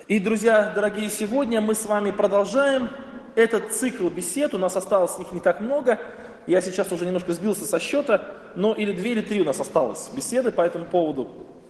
И, друзья, дорогие, сегодня мы с вами продолжаем этот цикл бесед. У нас осталось их не так много. Я сейчас уже немножко сбился со счета, но или 2, или 3 у нас осталось беседы по этому поводу.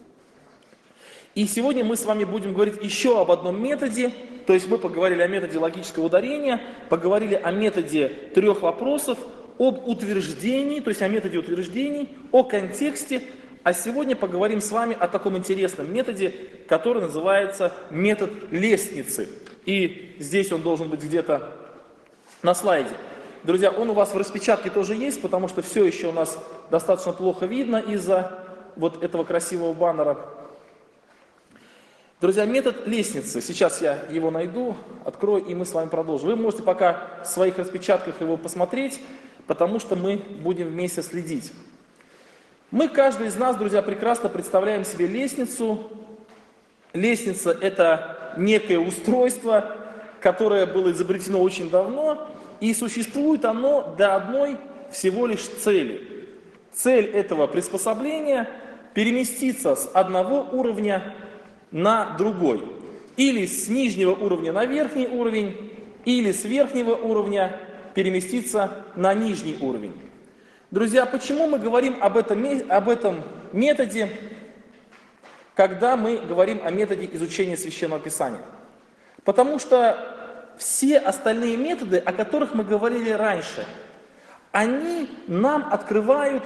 И сегодня мы с вами будем говорить еще об одном методе. То есть мы поговорили о методе логического ударения, поговорили о методе 3 вопросов, об утверждении, то есть о методе утверждений, о контексте. А сегодня поговорим с вами о таком интересном методе, который называется метод лестницы. И здесь он должен быть где-то на слайде. Друзья, он у вас в распечатке тоже есть, потому что все еще у нас достаточно плохо видно из-за вот этого красивого баннера. Друзья, метод лестницы. Сейчас я его найду, открою, и мы с вами продолжим. Вы можете пока в своих распечатках его посмотреть, потому что мы будем вместе следить. Мы, каждый из нас, друзья, прекрасно представляем себе лестницу. Лестница – это некое устройство, которое было изобретено очень давно, и существует оно для одной всего лишь цели. Цель этого приспособления – переместиться с одного уровня на другой. Или с нижнего уровня на верхний уровень, или с верхнего уровня переместиться на нижний уровень. Друзья, почему мы говорим об этом методе, когда мы говорим о методе изучения Священного Писания? Потому что все остальные методы, о которых мы говорили раньше, они нам открывают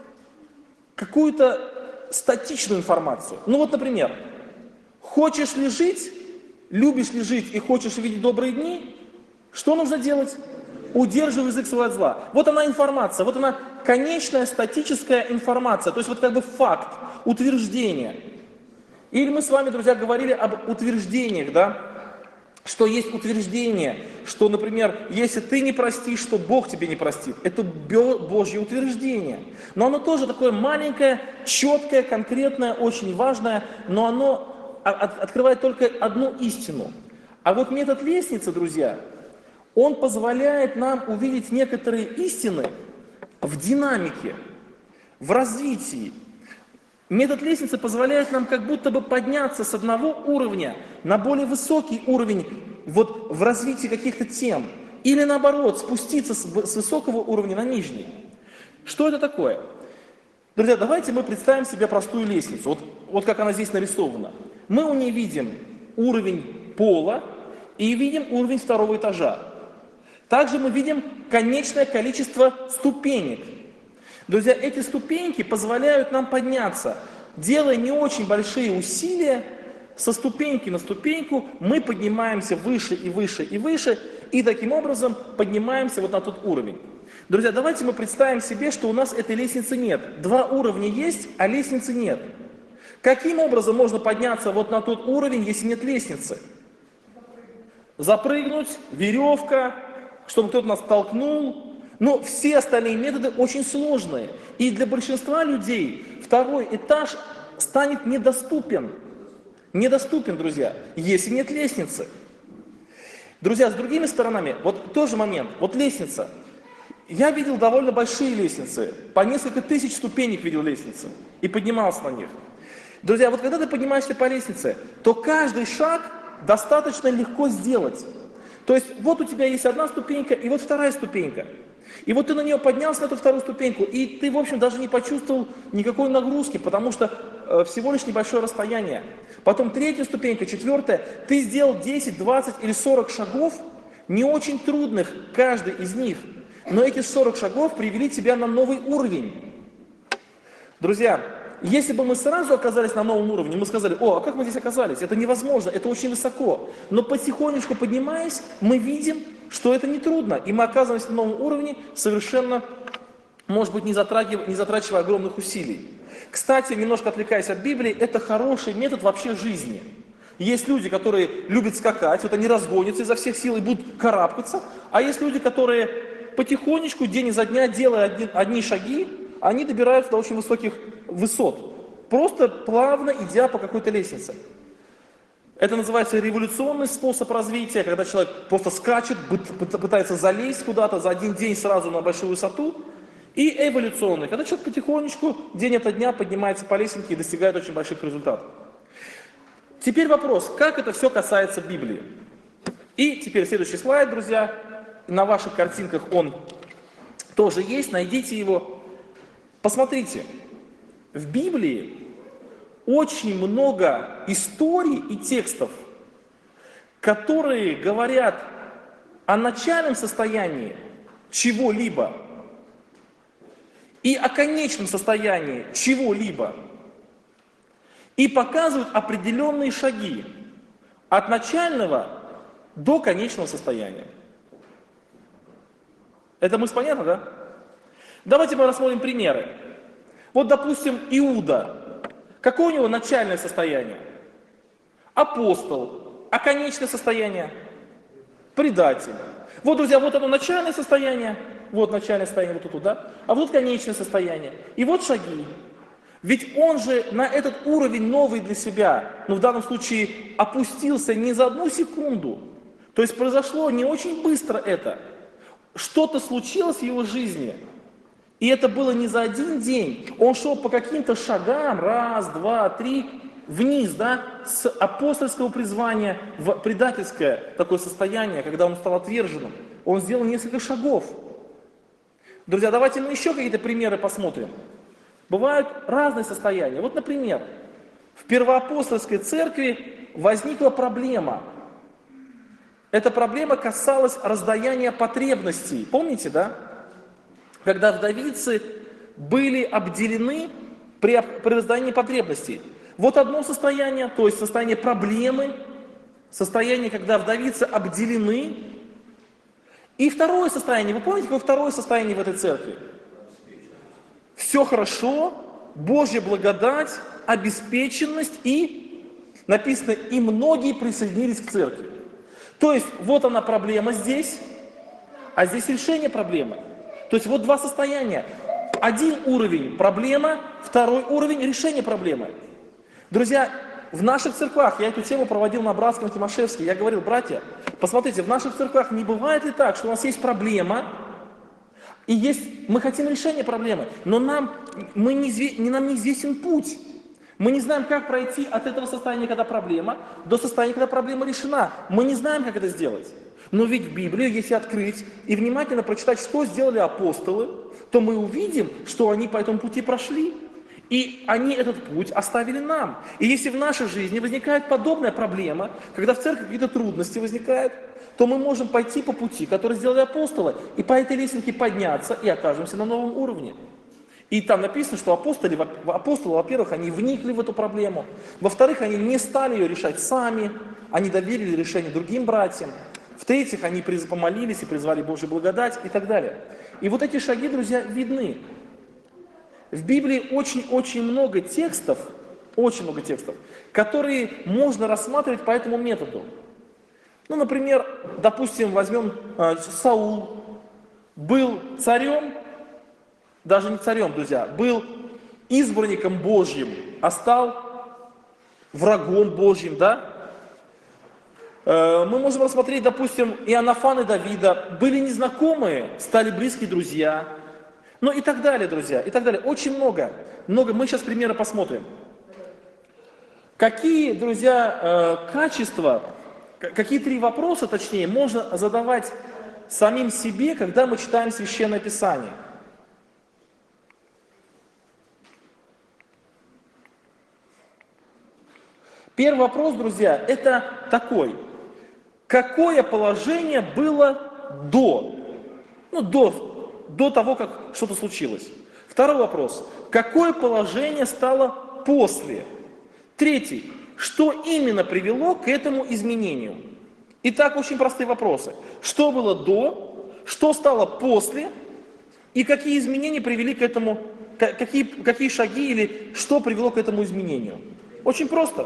какую-то статичную информацию. Ну вот, например, хочешь ли жить, любишь ли жить и хочешь видеть добрые дни, что нужно делать? Удерживай язык свой от зла. Вот она информация, вот она конечная статическая информация, то есть вот как бы факт, утверждение. Или мы с вами, друзья, говорили об утверждениях, да? Что есть утверждение, что, например, если ты не простишь, что Бог тебе не простит. Это Божье утверждение. Но оно тоже такое маленькое, четкое, конкретное, очень важное, но оно открывает только одну истину. А вот метод лестницы, друзья, он позволяет нам увидеть некоторые истины в динамике, в развитии. Метод лестницы позволяет нам как будто бы подняться с одного уровня на более высокий уровень вот в развитии каких-то тем. Или наоборот, спуститься с высокого уровня на нижний. Что это такое? Друзья, давайте мы представим себе простую лестницу. Вот как она здесь нарисована. Мы у нее видим уровень пола и видим уровень 2-го этажа. Также мы видим конечное количество ступенек. Друзья, эти ступеньки позволяют нам подняться. Делая не очень большие усилия, со ступеньки на ступеньку мы поднимаемся выше и выше и выше, и таким образом поднимаемся вот на тот уровень. Друзья, давайте мы представим себе, что у нас этой лестницы нет. 2 уровня есть, а лестницы нет. Каким образом можно подняться вот на тот уровень, если нет лестницы? Запрыгнуть, веревка, чтобы кто-то нас толкнул. Но все остальные методы очень сложные. И для большинства людей 2-й этаж станет недоступен. Недоступен, друзья, если нет лестницы. Друзья, с другими сторонами, вот тоже момент, вот лестница. Я видел довольно большие лестницы, по несколько тысяч ступенек видел лестницы и поднимался на них. Друзья, вот когда ты поднимаешься по лестнице, то каждый шаг достаточно легко сделать. То есть вот у тебя есть одна ступенька и вот 2-я ступенька. И вот ты на нее поднялся, на эту 2-ю ступеньку, и ты, в общем, даже не почувствовал никакой нагрузки, потому что всего лишь небольшое расстояние. Потом 3-я ступенька, 4-я, ты сделал 10, 20 или 40 шагов, не очень трудных, каждый из них. Но эти 40 шагов привели тебя на новый уровень. Друзья, если бы мы сразу оказались на новом уровне, мы сказали: о, а как мы здесь оказались? Это невозможно, это очень высоко. Но потихонечку поднимаясь, мы видим, что это нетрудно. И мы оказываемся на новом уровне совершенно, может быть, не затрачивая огромных усилий. Кстати, немножко отвлекаясь от Библии, это хороший метод вообще жизни. Есть люди, которые любят скакать, вот они разгонятся изо всех сил и будут карабкаться. А есть люди, которые потихонечку, день изо дня, делая одни шаги, они добираются до очень высоких высот, просто плавно идя по какой-то лестнице. Это называется революционный способ развития, когда человек просто скачет, пытается залезть куда-то за один день сразу на большую высоту. И эволюционный, когда человек потихонечку, день ото дня поднимается по лестнике и достигает очень больших результатов. Теперь вопрос, как это все касается Библии? И теперь следующий слайд, друзья. На ваших картинках он тоже есть, найдите его. Посмотрите, в Библии очень много историй и текстов, которые говорят о начальном состоянии чего-либо и о конечном состоянии чего-либо, и показывают определенные шаги от начального до конечного состояния. Это мысль понятна, да? Давайте мы рассмотрим примеры. Вот, допустим, Иуда. Какое у него начальное состояние? Апостол. А конечное состояние? Предатель. Вот, друзья, вот оно начальное состояние. Вот начальное состояние вот тут, да? А вот конечное состояние. И вот шаги. Ведь он же на этот уровень новый для себя, но в данном случае опустился не за одну секунду. То есть произошло не очень быстро это. Что-то случилось в его жизни. И это было не за один день. Он шел по каким-то шагам, раз, два, три, вниз, да, с апостольского призвания в предательское такое состояние, когда он стал отверженным. Он сделал несколько шагов. Друзья, давайте мы еще какие-то примеры посмотрим. Бывают разные состояния. Вот, например, в первоапостольской церкви возникла проблема. Эта проблема касалась раздаяния потребностей. Помните, да? Когда вдовицы были обделены при раздаянии потребностей. Вот одно состояние, то есть состояние проблемы, состояние, когда вдовицы обделены. И второе состояние, вы помните, какое второе состояние в этой церкви? Все хорошо, Божья благодать, обеспеченность и, написано, и многие присоединились к церкви. То есть вот она проблема здесь, а здесь решение проблемы. То есть вот два состояния. Один уровень проблема, второй уровень решение проблемы. Друзья, в наших церквах, я эту тему проводил на Братском Тимошевске, я говорил, братья, посмотрите, в наших церквах не бывает ли так, что у нас есть проблема, и есть, мы хотим решения проблемы, но нам неизвестен путь. Мы не знаем, как пройти от этого состояния, когда проблема, до состояния, когда проблема решена. Мы не знаем, как это сделать. Но ведь в Библию, если открыть и внимательно прочитать, что сделали апостолы, то мы увидим, что они по этому пути прошли. И они этот путь оставили нам. И если в нашей жизни возникает подобная проблема, когда в церкви какие-то трудности возникают, то мы можем пойти по пути, который сделали апостолы, и по этой лесенке подняться, и окажемся на новом уровне. И там написано, что апостолы, во-первых, они вникли в эту проблему, во-вторых, они не стали ее решать сами, они доверили решение другим братьям, в-третьих, они помолились и призвали Божью благодать и так далее. И вот эти шаги, друзья, видны. В Библии очень много текстов, которые можно рассматривать по этому методу. Ну, например, допустим, возьмем Саул, был царем, даже не царем, друзья, был избранником Божьим, а стал врагом Божьим, да? Мы можем рассмотреть, допустим, Иоаннафан и Давида, были незнакомые, стали близкие друзья, ну и так далее, друзья, и так далее. Очень много. Мы сейчас примеры посмотрим. Какие, друзья, качества, какие три вопроса, точнее, можно задавать самим себе, когда мы читаем Священное Писание? Первый вопрос, друзья, это такой. Какое положение было до того, как что-то случилось? Второй вопрос. Какое положение стало после? Третий. Что именно привело к этому изменению? Итак, очень простые вопросы. Что было до, что стало после, и какие изменения привели к этому, какие шаги или что привело к этому изменению? Очень просто.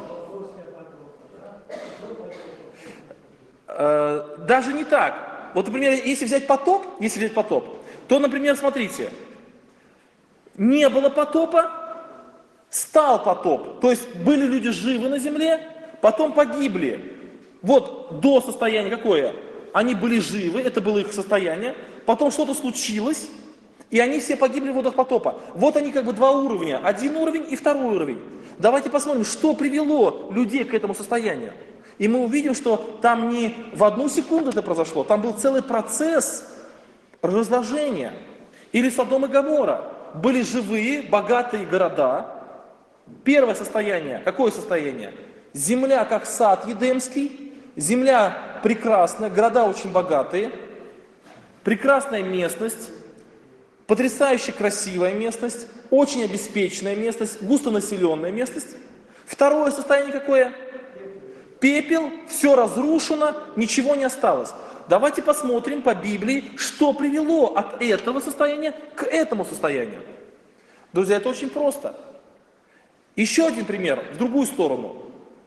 Даже не так. Вот, например, если взять потоп, то, например, смотрите, не было потопа, стал потоп. То есть были люди живы на земле, потом погибли. Вот до состояния какое? Они были живы, это было их состояние, потом что-то случилось, И они все погибли в водах потопа. Вот они как бы два уровня. Один уровень и второй уровень. Давайте посмотрим, что привело людей к этому состоянию. И мы увидим, что там не в одну секунду это произошло, там был целый процесс разложения. Или Содом и Гоморра. Были живые, богатые города. Первое состояние. Какое состояние? Земля как сад Едемский. Земля прекрасная, города очень богатые. Прекрасная местность. Потрясающе красивая местность, очень обеспеченная местность, густонаселенная местность. Второе состояние какое? Пепел, все разрушено, ничего не осталось. Давайте посмотрим по Библии, что привело от этого состояния к этому состоянию. Друзья, это очень просто. Еще один пример, в другую сторону.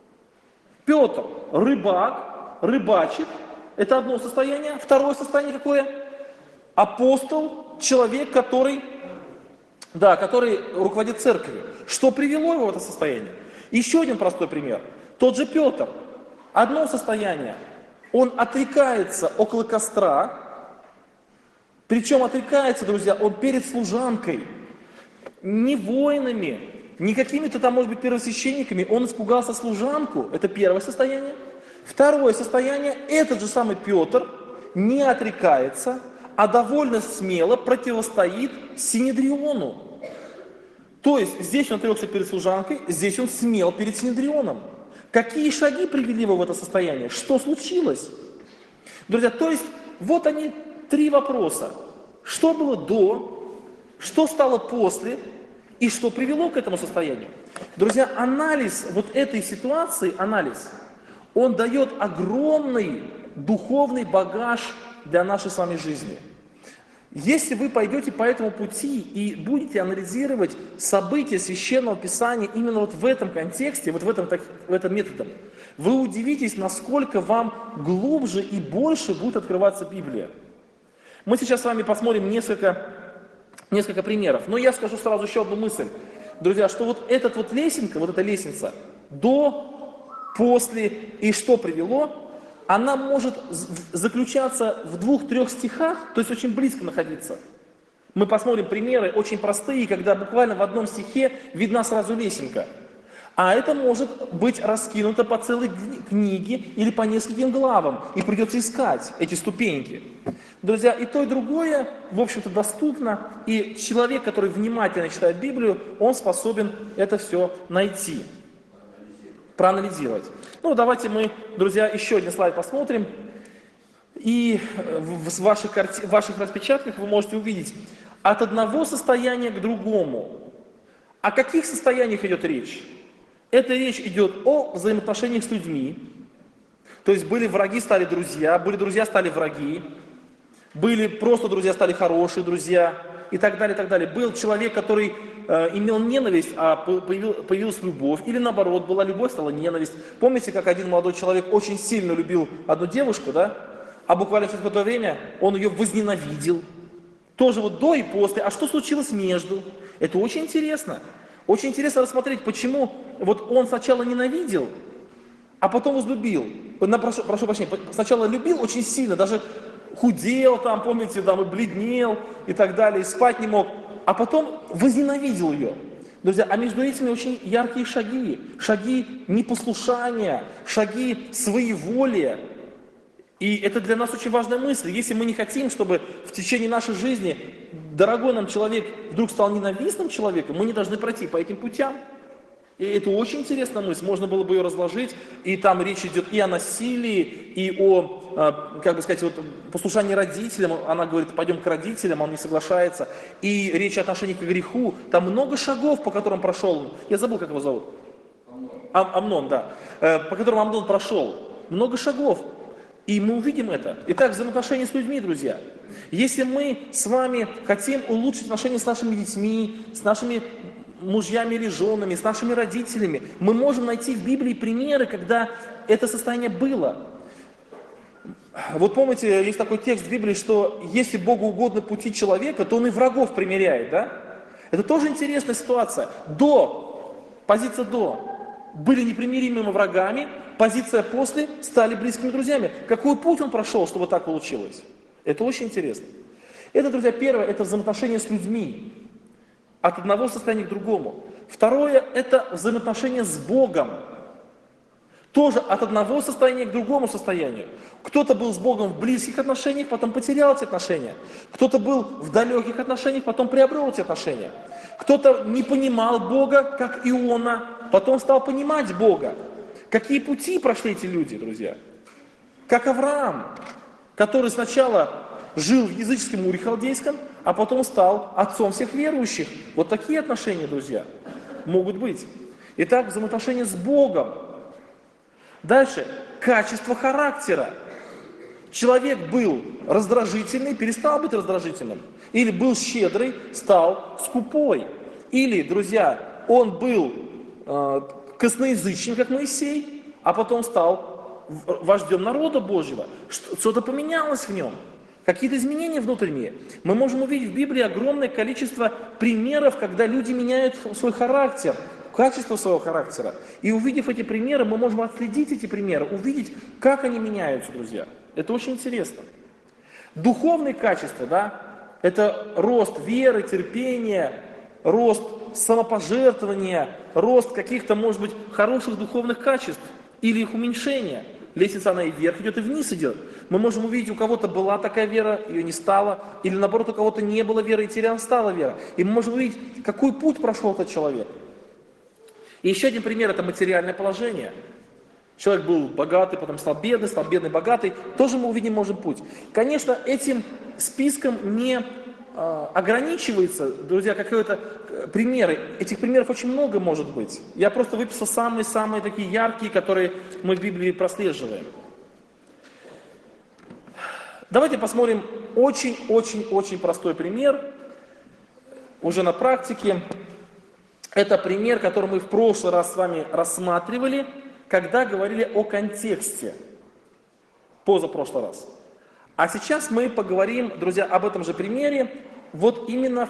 Петр, рыбак, рыбачит, это одно состояние. Второе состояние какое? Апостол, человек, который руководит церковью. Что привело его в это состояние? Еще один простой пример. Тот же Петр. Одно состояние. Он отрекается около костра. Причем отрекается, друзья, он перед служанкой. Не воинами, не какими-то там, может быть, первосвященниками. Он испугался служанку. Это первое состояние. Второе состояние. Этот же самый Петр не отрекается, а довольно смело противостоит Синедриону. То есть здесь он отрекся перед служанкой, здесь он смел перед Синедрионом. Какие шаги привели его в это состояние? Что случилось? Друзья, то есть вот они три вопроса. Что было до, что стало после и что привело к этому состоянию? Друзья, анализ вот этой ситуации, он дает огромный духовный багаж для нашей с вами жизни. Если вы пойдете по этому пути и будете анализировать события Священного Писания именно вот в этом контексте, вот в этом методом, вы удивитесь, насколько вам глубже и больше будет открываться Библия. Мы сейчас с вами посмотрим несколько примеров, но я скажу сразу еще одну мысль. Друзья, что вот эта лестница, до, после и что привело, она может заключаться в 2-3 стихах, то есть очень близко находиться. Мы посмотрим примеры очень простые, когда буквально в одном стихе видна сразу лесенка. А это может быть раскинуто по целой книге или по нескольким главам, и придется искать эти ступеньки. Друзья, и то, и другое, в общем-то, доступно, и человек, который внимательно читает Библию, он способен это все найти, проанализировать. Ну, давайте мы, друзья, еще один слайд посмотрим. И в ваших распечатках вы можете увидеть от одного состояния к другому. О каких состояниях идет речь? Эта речь идет о взаимоотношениях с людьми. То есть были враги, стали друзья, были друзья, стали враги. Были просто друзья, стали хорошие друзья. И так далее, и так далее. Был человек, который имел ненависть, а появилась любовь. Или наоборот, была любовь, стала ненависть. Помните, как один молодой человек очень сильно любил одну девушку, да? А буквально через какое-то время он ее возненавидел. Тоже вот до и после. А что случилось между? Это очень интересно. Очень интересно рассмотреть, почему вот он сначала ненавидел, а потом возлюбил. Прошу прощения, сначала любил очень сильно, даже худел там, помните, там и бледнел и так далее, и спать не мог, а потом возненавидел ее. Друзья, а между этими очень яркие шаги непослушания, шаги своеволия. И это для нас очень важная мысль. Если мы не хотим, чтобы в течение нашей жизни дорогой нам человек вдруг стал ненавистным человеком, мы не должны пройти по этим путям. И это очень интересная мысль, можно было бы ее разложить, и там речь идет и о насилии, и о, как бы сказать, вот, послушании родителям, она говорит, пойдем к родителям, он не соглашается, и речь о отношении к греху, там много шагов, по которым прошел, я забыл, как его зовут, Амнон, да, по которым Амнон прошел, много шагов. И мы увидим это. Итак, взаимоотношения с людьми, друзья. Если мы с вами хотим улучшить отношения с нашими детьми, с нашими мужьями или женами, с нашими родителями, мы можем найти в Библии примеры, когда это состояние было. Вот помните, есть такой текст в Библии, что если Богу угодно пути человека, то он и врагов примиряет, да? Это тоже интересная ситуация. Позиция до. Были непримиримыми врагами, позиция после, стали близкими друзьями. Какой путь он прошел, чтобы так получилось? Это очень интересно. Это, друзья, первое, это взаимоотношения с людьми. От одного состояния к другому. Второе, это взаимоотношения с Богом. Тоже от одного состояния к другому состоянию. Кто-то был с Богом в близких отношениях, потом потерял эти отношения. Кто-то был в далеких отношениях, потом приобрел эти отношения. Кто-то не понимал Бога, как Иона, потом стал понимать Бога. Какие пути прошли эти люди, друзья? Как Авраам, который сначала жил в языческом Уре Халдейском, а потом стал отцом всех верующих. Вот такие отношения, друзья, могут быть. Итак, взаимоотношения с Богом. Дальше, качество характера. Человек был раздражительный, перестал быть раздражительным. Или был щедрый, стал скупой. Или, друзья, он был косноязычным, как Моисей, а потом стал вождем народа Божьего. Что-то поменялось в нем. Какие-то изменения внутренние. Мы можем увидеть в Библии огромное количество примеров, когда люди меняют свой характер, качество своего характера. И увидев эти примеры, мы можем отследить эти примеры, увидеть, как они меняются, друзья. Это очень интересно. Духовные качества, да, это рост веры, терпения, рост самопожертвования, рост каких-то, может быть, хороших духовных качеств или их уменьшение. Лестница, она и вверх идет, и вниз идет. Мы можем увидеть, у кого-то была такая вера, ее не стало, или наоборот, у кого-то не было веры, и теперь стала вера. И мы можем увидеть, какой путь прошел этот человек. И еще один пример – это материальное положение. Человек был богатый, потом стал бедный, богатый. Тоже мы увидим, можем путь. Конечно, этим списком не ограничивается, друзья, какие-то примеры. Этих примеров очень много может быть. Я просто выписал самые-самые такие яркие, которые мы в Библии прослеживаем. Давайте посмотрим очень простой пример, уже на практике. Это пример, который мы в прошлый раз с вами рассматривали, когда говорили о контексте, позапрошлый раз. А сейчас мы поговорим, друзья, об этом же примере, вот именно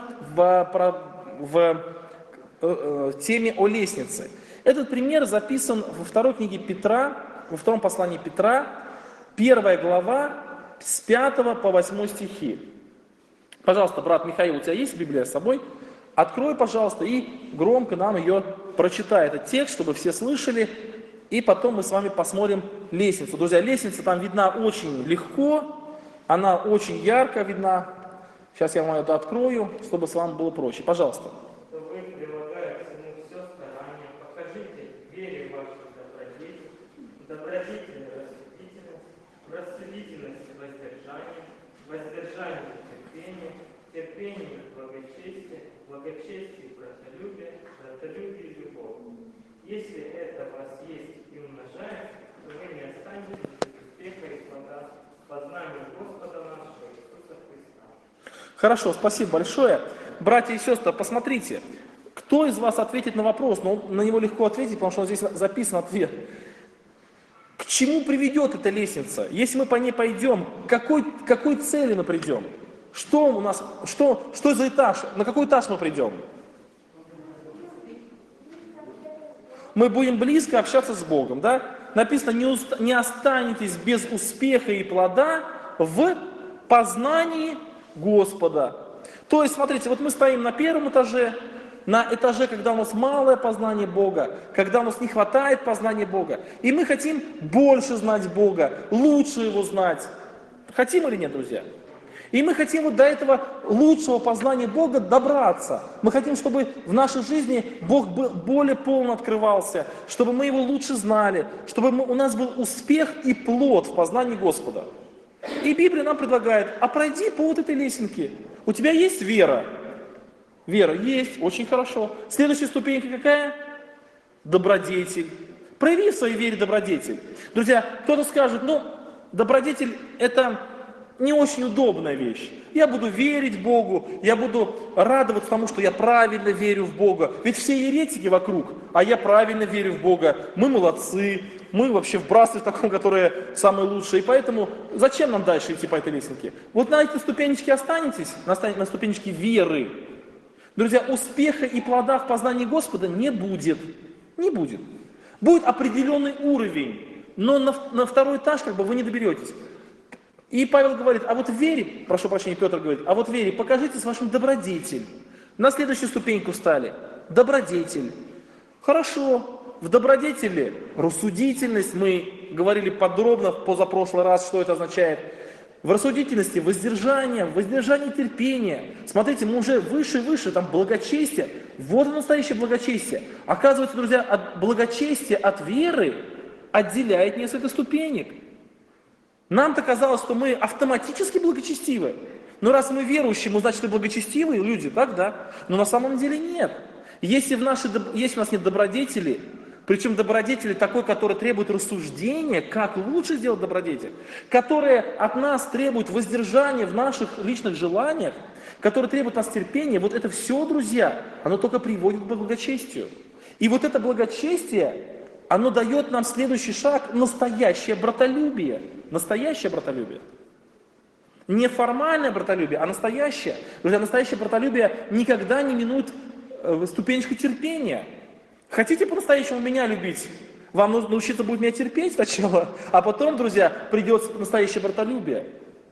в теме о лестнице. Этот пример записан во второй книге Петра, во втором послании Петра, 1 глава, с 5 по 8 стихи. Пожалуйста, брат Михаил, у тебя есть Библия с собой? Открой, пожалуйста, и громко нам ее прочитай, этот текст, чтобы все слышали. И потом мы с вами посмотрим лестницу. Друзья, лестница там видна очень легко, она очень ярко видна. Сейчас я вам это открою, чтобы с вами было проще. Пожалуйста. Вы, прилагая к всему все старание, покажите вере вашей добродетели рассудительности воздержание терпение благочестие братолюбие и любовь. Если это в вас есть и умножается, то вы не останетесь без успеха и плода познания Господа нашего Иисуса Христа. Хорошо, спасибо большое. Братья и сестры, посмотрите, кто из вас ответит на вопрос, но на него легко ответить, потому что здесь записан ответ. К чему приведет эта лестница? Если мы по ней пойдем, к какой цели мы придем? Что у нас, что за этаж? На какой этаж мы придем? Мы будем близко общаться с Богом, да? Написано, не останетесь без успеха и плода в познании Господа. То есть, смотрите, вот мы стоим на первом этаже, на этаже, когда у нас малое познание Бога, когда у нас не хватает познания Бога, и мы хотим больше знать Бога, лучше Его знать. Хотим или нет, друзья? И мы хотим вот до этого лучшего познания Бога добраться. Мы хотим, чтобы в нашей жизни Бог более полно открывался, чтобы мы Его лучше знали, чтобы у нас был успех и плод в познании Господа. И Библия нам предлагает, а пройди по вот этой лесенке. У тебя есть вера? Вера есть, очень хорошо. Следующая ступенька какая? Добродетель. Прояви в своей вере добродетель. Друзья, кто-то скажет, добродетель это не очень удобная вещь. Я буду верить Богу, я буду радоваться тому, что я правильно верю в Бога. Ведь все еретики вокруг, а я правильно верю в Бога. Мы молодцы, мы вообще в братстве таком, которое самое лучшее. И поэтому зачем нам дальше идти по этой лестнике? Вот на этой ступенечке останетесь, на ступенечке веры. Друзья, успеха и плода в познании Господа не будет. Не будет. Будет определенный уровень, но на второй этаж вы не доберетесь. И Павел говорит, а вот в вере, прошу прощения, Петр говорит, а вот в вере покажите с вашим добродетель. На следующую ступеньку встали. Добродетель. Хорошо. В добродетели рассудительность, мы говорили подробно в позапрошлый раз, что это означает. В рассудительности воздержание, в воздержании терпение. Смотрите, мы уже выше и выше, там благочестие. Вот оно настоящее благочестие. Оказывается, друзья, от благочестия, от веры отделяет несколько ступенек. Нам-то казалось, что мы автоматически благочестивы. Но раз мы верующие, мы, значит, и благочестивые люди, так, да? Но на самом деле нет. Если у нас нет добродетели, причем добродетели такой, который требует рассуждения, как лучше сделать добродетель, которая от нас требует воздержания в наших личных желаниях, которая требует от нас терпения, вот это все, друзья, оно только приводит к благочестию. И вот это благочестие, оно дает нам следующий шаг, настоящее братолюбие. Настоящее братолюбие. Не формальное братолюбие, а настоящее. Друзья, настоящее братолюбие никогда не минует ступенечку терпения. Хотите по-настоящему меня любить? Вам нужно научиться будет меня терпеть сначала, а потом, друзья, придет настоящее братолюбие.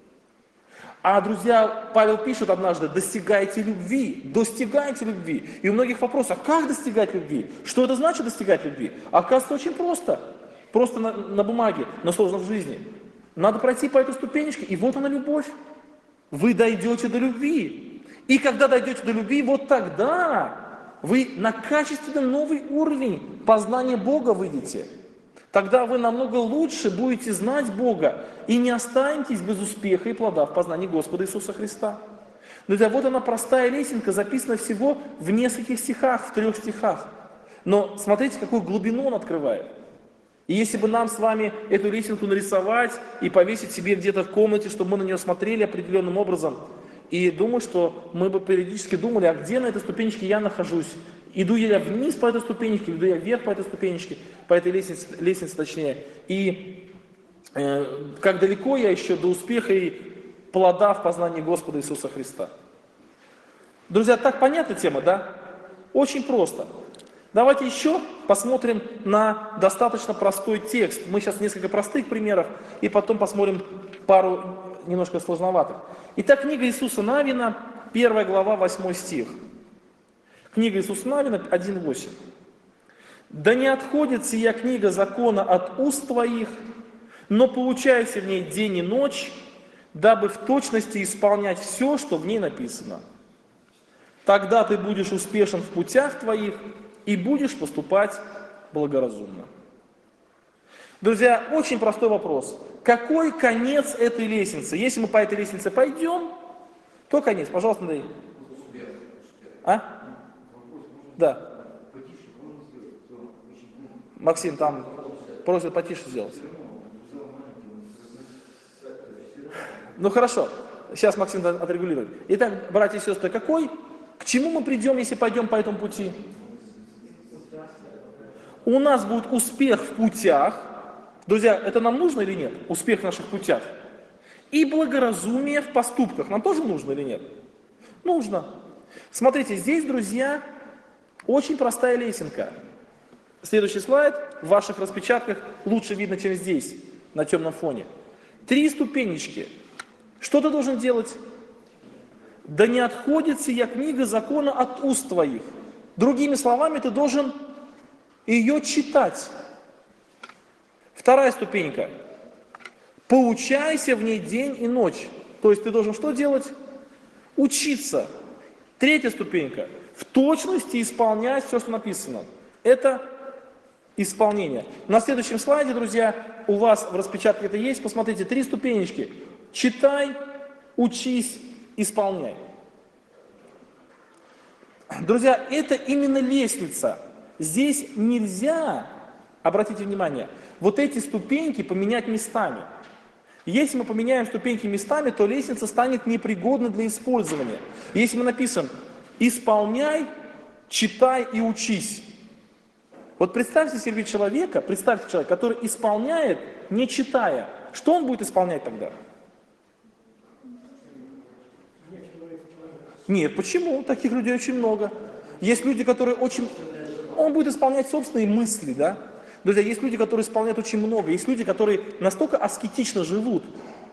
А, друзья, Павел пишет однажды, достигайте любви, достигайте любви. И у многих вопрос, а как достигать любви? Что это значит достигать любви? Оказывается, очень просто. Просто на бумаге, но сложно в жизни. Надо пройти по этой ступенечке, и вот она любовь. Вы дойдете до любви. И когда дойдете до любви, вот тогда вы на качественно новый уровень познания Бога выйдете. Тогда вы намного лучше будете знать Бога и не останетесь без успеха и плода в познании Господа Иисуса Христа. Друзья, вот она простая лесенка, записана всего в нескольких стихах, в 3 стихах. Но смотрите, какую глубину он открывает. И если бы нам с вами эту лесенку нарисовать и повесить себе где-то в комнате, чтобы мы на нее смотрели определенным образом, и думаю, что мы бы периодически думали, а где на этой ступенечке я нахожусь? Иду я вниз по этой ступенечке, иду я вверх по этой ступенечке, по этой лестнице точнее. И как далеко я еще до успеха и плода в познании Господа Иисуса Христа. Друзья, так понятна тема, да? Очень просто. Давайте еще посмотрим на достаточно простой текст. Мы сейчас несколько простых примеров, и потом посмотрим пару немножко сложноватых. Итак, книга Иисуса Навина, 1 глава, 8 стих. Книга Иисуса Навина, 1:8. «Да не отходит сия книга закона от уст твоих, но поучайся в ней день и ночь, дабы в точности исполнять все, что в ней написано. Тогда ты будешь успешен в путях твоих и будешь поступать благоразумно». Друзья, очень простой вопрос. Какой конец этой лестницы? Если мы по этой лестнице пойдем, то конец. Пожалуйста, Андрей. А? Да. Максим, там просят потише сделать. Ну хорошо. Сейчас Максим отрегулирует. Итак, братья и сестры, к чему мы придем, если пойдем по этому пути? У нас будет успех в путях. Друзья, это нам нужно или нет? Успех в наших путях. И благоразумие в поступках. Нам тоже нужно или нет? Нужно. Смотрите, здесь, друзья, очень простая лесенка. Следующий слайд. В ваших распечатках лучше видно, чем здесь, на темном фоне. 3 ступенечки. Что ты должен делать? Да не отходит сия книга закона от уст твоих. Другими словами, ты должен ее читать. 2 ступенька. Поучайся в ней день и ночь. То есть ты должен что делать? Учиться. 3 ступенька. В точности исполнять все, что написано. Это исполнение. На следующем слайде, друзья, у вас в распечатке это есть. Посмотрите, 3 ступенечки. Читай, учись, исполняй. Друзья, это именно лестница. Здесь нельзя, обратите внимание, вот эти ступеньки поменять местами. Если мы поменяем ступеньки местами, то лестница станет непригодной для использования. Если мы напишем «исполняй, читай и учись». Вот представьте себе человека, который исполняет, не читая. Что он будет исполнять тогда? Нет, почему? Таких людей очень много. Есть люди, которые Он будет исполнять собственные мысли, да? Друзья, есть люди, которые исполняют очень много. Есть люди, которые настолько аскетично живут,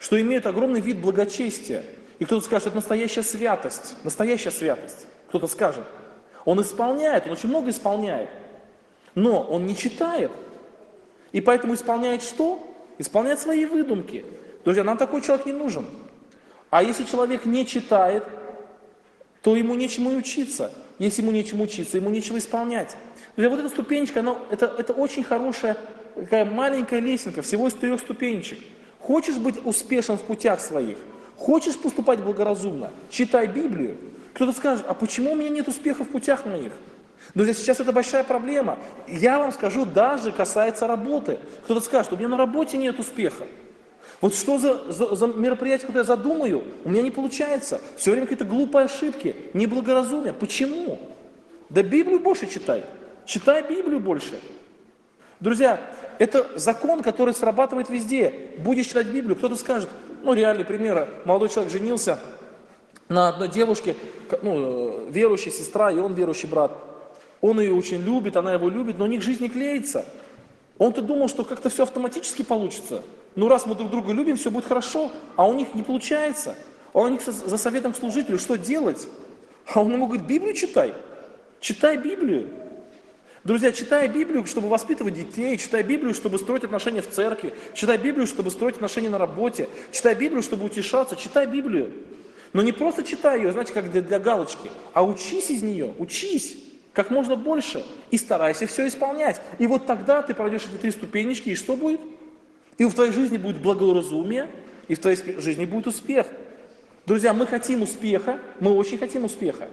что имеют огромный вид благочестия. И кто-то скажет, это настоящая святость. Настоящая святость. Кто-то скажет. Он исполняет, он очень много исполняет. Но он не читает. И поэтому исполняет что? Исполняет свои выдумки. Друзья, нам такой человек не нужен. А если человек не читает, то ему нечему и учиться. Если ему нечему учиться, ему нечего исполнять. Друзья, вот эта ступенечка, это очень хорошая, такая маленькая лесенка, всего из 3 ступенечек. Хочешь быть успешен в путях своих? Хочешь поступать благоразумно? Читай Библию. Кто-то скажет, а почему у меня нет успеха в путях моих? Друзья, сейчас это большая проблема. Я вам скажу, даже касается работы. Кто-то скажет, у меня на работе нет успеха. Вот что за мероприятие, которое я задумаю, у меня не получается. Все время какие-то глупые ошибки, неблагоразумие. Почему? Да Библию больше читай. Читай Библию больше. Друзья, это закон, который срабатывает везде. Будешь читать Библию, кто-то скажет, реальный пример. Молодой человек женился на одной девушке, верующая сестра, и он верующий брат. Он ее очень любит, она его любит, но у них жизнь не клеится. Он-то думал, что как-то все автоматически получится. Раз мы друг друга любим, все будет хорошо, а у них не получается. А у них за советом к служителю, что делать? А он ему говорит, Библию читай. Читай Библию. Друзья, читай Библию, чтобы воспитывать детей, читай Библию, чтобы строить отношения в церкви, читай Библию, чтобы строить отношения на работе, читай Библию, чтобы утешаться, читай Библию. Но не просто читай ее, знаете, как для галочки, а учись из нее, учись как можно больше и старайся все исполнять. И вот тогда ты пройдешь эти 3 ступенечки, и что будет? И в твоей жизни будет благоразумие, и в твоей жизни будет успех. Друзья, мы хотим успеха, мы очень хотим успеха.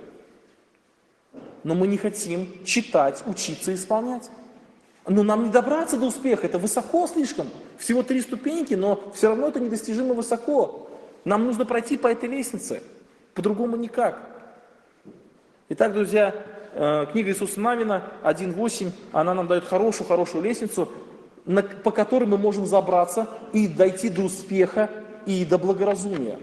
Но мы не хотим читать, учиться, исполнять. Но нам не добраться до успеха, это высоко слишком. Всего 3 ступеньки, но все равно это недостижимо высоко. Нам нужно пройти по этой лестнице, по-другому никак. Итак, друзья, книга Иисуса Навина 1.8, она нам дает хорошую лестницу, по которой мы можем забраться и дойти до успеха и до благоразумия.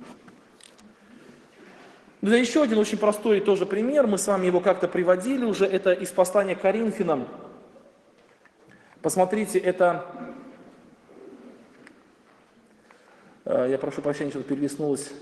Друзья, еще один очень простой тоже пример, мы с вами его как-то приводили уже, это из послания к Коринфянам. Посмотрите, это, я прошу прощения, что-то перелистнулось.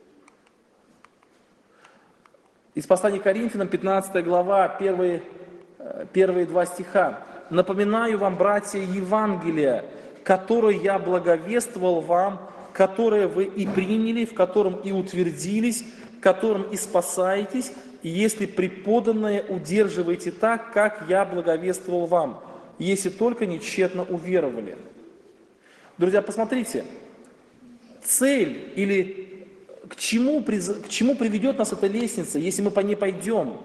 Из послания к Коринфянам, 15 глава, первые 2 стиха. «Напоминаю вам, братья, Евангелие, которое я благовествовал вам, которое вы и приняли, в котором и утвердились, которым и спасаетесь, и если преподанное удерживаете так, как я благовествовал вам, если только не тщетно уверовали». Друзья, посмотрите, цель или к чему приведет нас эта лестница, если мы по ней пойдем?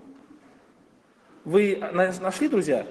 Вы нашли, друзья?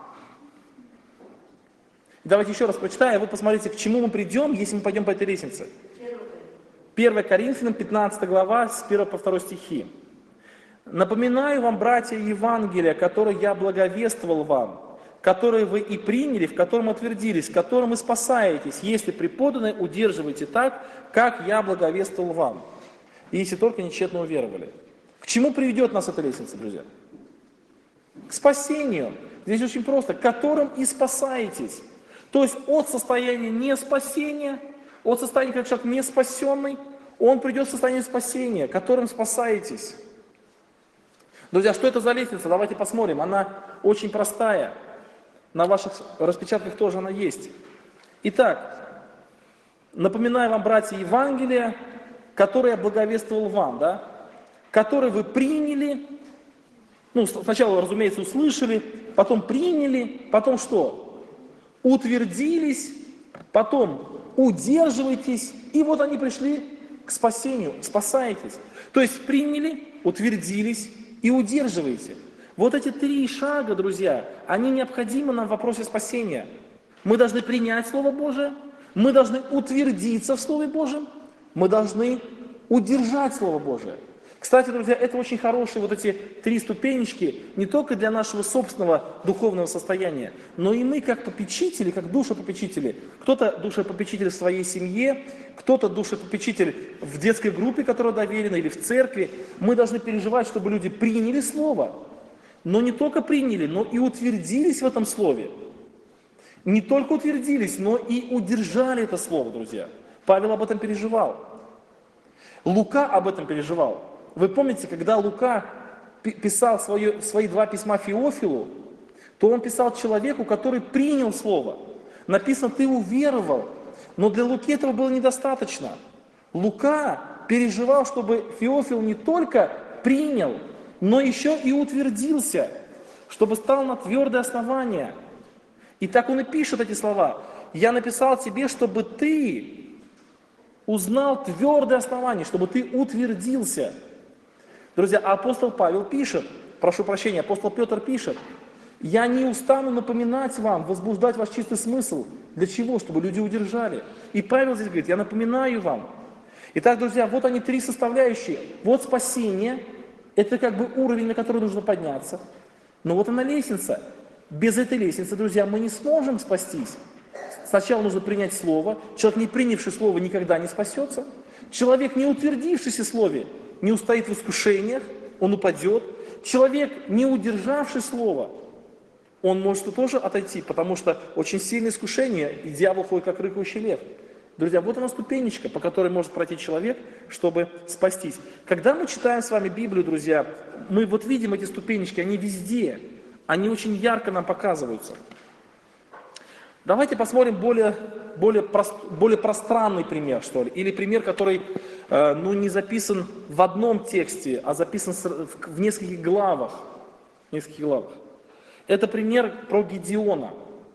Давайте еще раз прочитаем, вы посмотрите, к чему мы придем, если мы пойдем по этой лестнице. 1 Коринфянам, 15 глава, с 1 по 2 стихи. «Напоминаю вам, братья, Евангелие, которое я благовествовал вам, которое вы и приняли, в котором утвердились, в котором и спасаетесь, если преподанное удерживаете так, как я благовествовал вам, и если только не тщетно уверовали». К чему приведет нас эта лестница, друзья? К спасению. Здесь очень просто. «Которым и спасаетесь». То есть от состояния неспасения, от состояния, когда человек не спасенный, он придет в состояние спасения, которым спасаетесь. Друзья, что это за лестница? Давайте посмотрим. Она очень простая. На ваших распечатках тоже она есть. Итак, напоминаю вам, братья, Евангелие, которое я благовествовал вам, да? Которое вы приняли, сначала, разумеется, услышали, потом приняли, потом что? Утвердились, потом удерживайтесь, и вот они пришли к спасению, спасаетесь. То есть приняли, утвердились и удерживаете. Вот эти 3 шага, друзья, они необходимы нам в вопросе спасения. Мы должны принять Слово Божие, мы должны утвердиться в Слове Божьем, мы должны удержать Слово Божие. Кстати, друзья, это очень хорошие вот эти 3 ступенечки не только для нашего собственного духовного состояния, но и мы как попечители, как душепопечители. Кто-то душепопечитель в своей семье, кто-то душепопечитель в детской группе, которая доверена, или в церкви. Мы должны переживать, чтобы люди приняли Слово. Но не только приняли, но и утвердились в этом Слове. Не только утвердились, но и удержали это Слово, друзья. Павел об этом переживал. Лука об этом переживал. Вы помните, когда Лука писал свои 2 письма Феофилу, то он писал человеку, который принял слово. Написано, ты уверовал. Но для Луки этого было недостаточно. Лука переживал, чтобы Феофил не только принял, но еще и утвердился, чтобы стал на твердое основание. И так он и пишет эти слова. Я написал тебе, чтобы ты узнал твердое основание, чтобы ты утвердился. Друзья, а апостол Павел пишет, прошу прощения, апостол Петр пишет, я не устану напоминать вам, возбуждать ваш чистый смысл. Для чего? Чтобы люди удержали. И Павел здесь говорит, я напоминаю вам. Итак, друзья, вот они 3 составляющие. Вот спасение, это как бы уровень, на который нужно подняться. Но вот она лестница. Без этой лестницы, друзья, мы не сможем спастись. Сначала нужно принять Слово. Человек, не принявший Слово, никогда не спасется. Человек, не утвердившийся в Слове, не устоит в искушениях, он упадет. Человек, не удержавший Слово, он может тоже отойти, потому что очень сильное искушение, и дьявол ходит как рыкающий лев. Друзья, вот она ступенечка, по которой может пройти человек, чтобы спастись. Когда мы читаем с вами Библию, друзья, мы вот видим эти ступенечки, они везде, они очень ярко нам показываются. Давайте посмотрим более пространный пример, что ли, или пример, который не записан в одном тексте, а записан в нескольких главах. Это пример про Гедеона.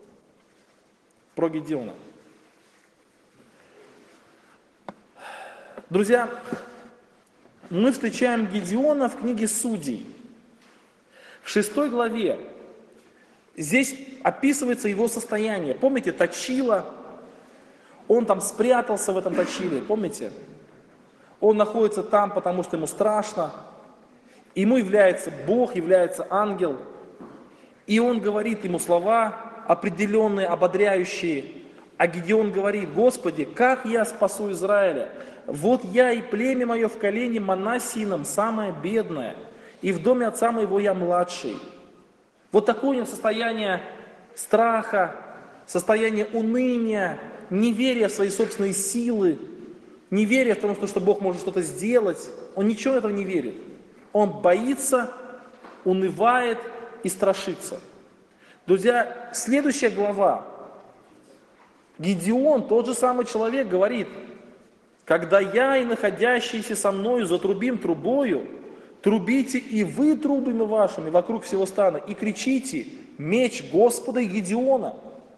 Друзья, мы встречаем Гедеона в книге Судей. В 6 главе здесь описывается его состояние. Помните, точило, он там спрятался в этом точиле, помните? Он находится там, потому что ему страшно. Ему является Бог, является ангел. И он говорит ему слова определенные, ободряющие. А Гедеон говорит, Господи, как я спасу Израиля? Вот я и племя мое в колене Манассиином, самое бедное, и в доме отца моего я младший. Вот такое у него состояние страха, состояние уныния, неверия в свои собственные силы, неверия в том, что Бог может что-то сделать. Он ничего этого не верит. Он боится, унывает и страшится. Друзья, следующая глава. Гедеон, тот же самый человек, говорит, когда я и находящиеся со мною затрубим трубою, трубите и вы трубами вашими вокруг всего стана, и кричите, меч Господа и Гедеона.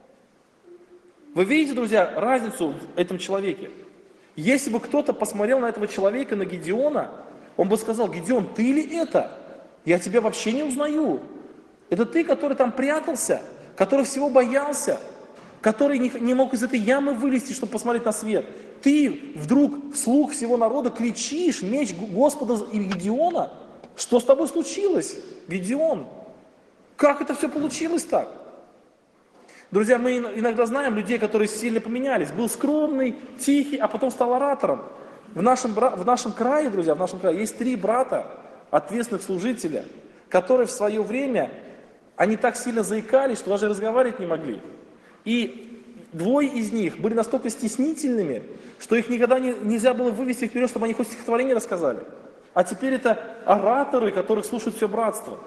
Вы видите, друзья, разницу в этом человеке? Если бы кто-то посмотрел на этого человека, на Гедеона, он бы сказал, Гедеон, ты ли это? Я тебя вообще не узнаю. Это ты, который там прятался, который всего боялся, который не мог из этой ямы вылезти, чтобы посмотреть на свет. Ты вдруг вслух всего народа кричишь, меч Господа и Гедеона? Что с тобой случилось, Гедеон? Как это все получилось так? Друзья, мы иногда знаем людей, которые сильно поменялись. Был скромный, тихий, а потом стал оратором. В нашем крае, друзья, в нашем крае есть 3 брата, ответственных служителя, которые в свое время, они так сильно заикались, что даже разговаривать не могли. И 2 из них были настолько стеснительными, что их никогда нельзя было вывести вперед, чтобы они хоть стихотворение рассказали. А теперь это ораторы, которых слушают все братство.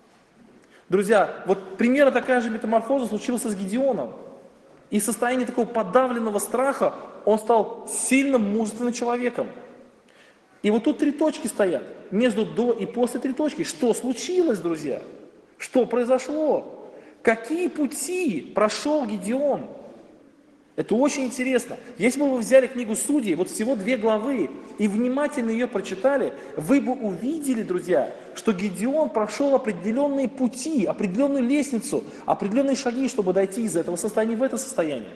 Друзья, вот примерно такая же метаморфоза случилась с Гедеоном. И в состоянии такого подавленного страха он стал сильным, мужественным человеком. И вот тут 3 точки стоят. Между до и после 3 точки. Что случилось, друзья? Что произошло? Какие пути прошел Гедеон? Это очень интересно. Если бы вы взяли книгу Судей, вот всего 2 главы, и внимательно ее прочитали, вы бы увидели, друзья, что Гедеон прошел определенные пути, определенную лестницу, определенные шаги, чтобы дойти из этого состояния в это состояние.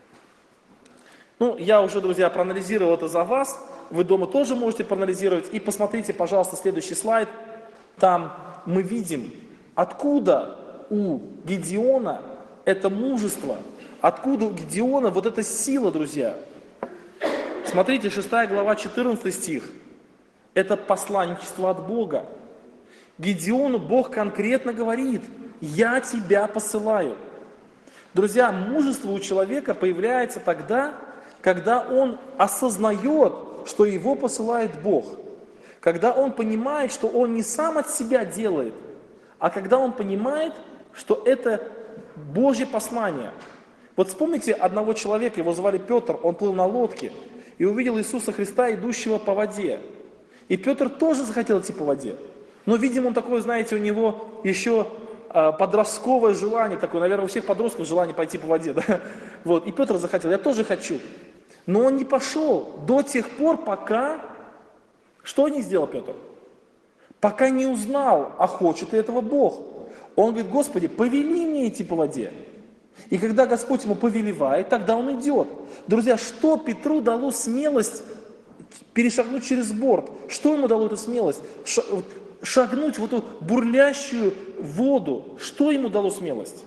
Я уже, друзья, проанализировал это за вас. Вы дома тоже можете проанализировать. И посмотрите, пожалуйста, следующий слайд. Там мы видим, откуда у Гедеона это мужество, откуда у Гедеона вот эта сила, друзья. Смотрите, 6 глава, 14 стих. Это посланничество от Бога. Гедеону Бог конкретно говорит, я тебя посылаю. Друзья, мужество у человека появляется тогда, когда он осознает, что его посылает Бог, когда он понимает, что он не сам от себя делает, а когда он понимает, что это Божье послание. Вот вспомните одного человека, его звали Петр, он плыл на лодке и увидел Иисуса Христа, идущего по воде. И Петр тоже захотел идти по воде. Но, видимо, он такой, знаете, у него еще подростковое желание, такое, наверное, у всех подростков желание пойти по воде. Да? Вот. И Петр захотел, я тоже хочу. Но он не пошел до тех пор, пока... Что не сделал Петр? Пока не узнал, а хочет ли этого Бог. Он говорит, Господи, повели мне идти по воде. И когда Господь ему повелевает, тогда он идет. Друзья, что Петру дало смелость перешагнуть через борт? Что ему дало эту смелость? Шагнуть в эту бурлящую воду. Что ему дало смелость?